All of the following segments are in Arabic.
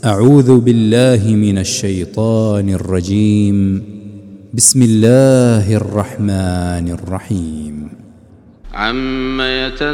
أعوذ بالله من الشيطان الرجيم. بسم الله الرحمن الرحيم. عم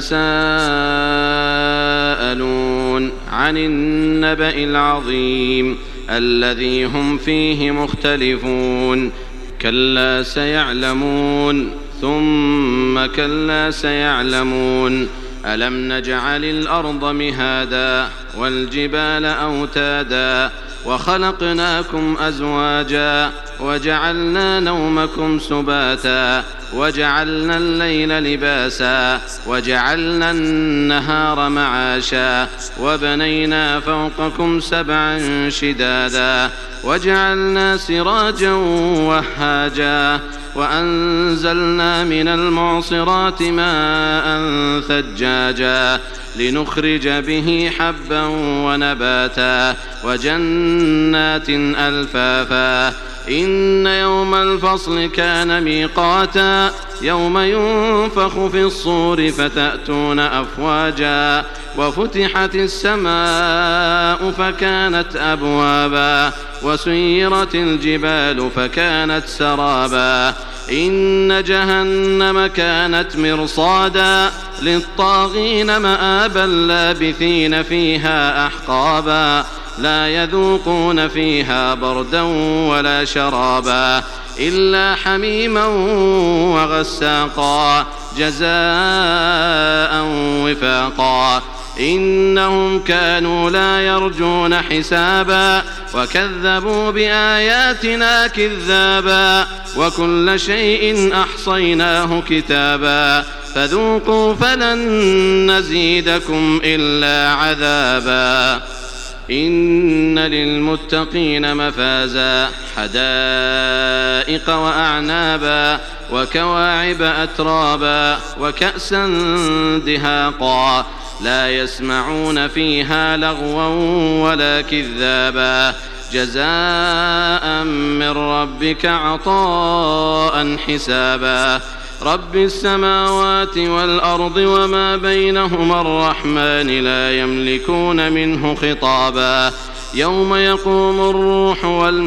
يتساءلون عن النبأ العظيم الذي هم فيه مختلفون. كلا سيعلمون ثم كلا سيعلمون. ألم نجعل الأرض مهادا والجبال أوتادا وخلقناكم أزواجا وجعلنا نومكم سباتا وجعلنا الليل لباسا وجعلنا النهار معاشا وبنينا فوقكم سبعا شدادا وجعلنا سراجا وهاجا وأنزلنا من المعصرات ماء ثجاجا لنخرج به حبا ونباتا وجنات ألفافا. إن يوم الفصل كان ميقاتا يوم ينفخ في الصور فتأتون أفواجا وفتحت السماء فكانت أبوابا وسيرت الجبال فكانت سرابا. إن جهنم كانت مرصادا للطاغين مآبا لابثين فيها أحقابا لا يذوقون فيها بردا ولا شرابا إلا حميما وغساقا جزاء وفاقا. إنهم كانوا لا يرجون حسابا وكذبوا بآياتنا كذابا وكل شيء أحصيناه كتابا فذوقوا فلن نزيدكم إلا عذابا. إن للمتقين مفازا حدائق وأعنابا وكواعب أترابا وكأسا دهاقا لا يسمعون فيها لغوا ولا كذابا جزاء من ربك عطاء حسابا. رب السماوات والأرض وما بينهما الرحمن لا يملكون منه خطابا. يوم يقوم الروح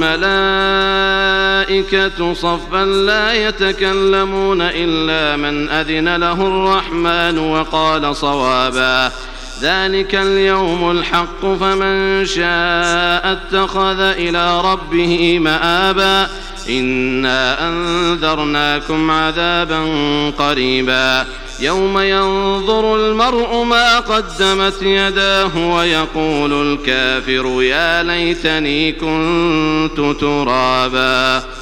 والملائكة صفا لا يتكلمون إلا من أذن له الرحمن وقال صوابا. ذلك اليوم الحق فمن شاء اتخذ إلى ربه مآبا. إنا أنذرناكم عذابا قريبا يوم ينظر المرء ما قدمت يداه ويقول الكافر يا ليتني كنت ترابا.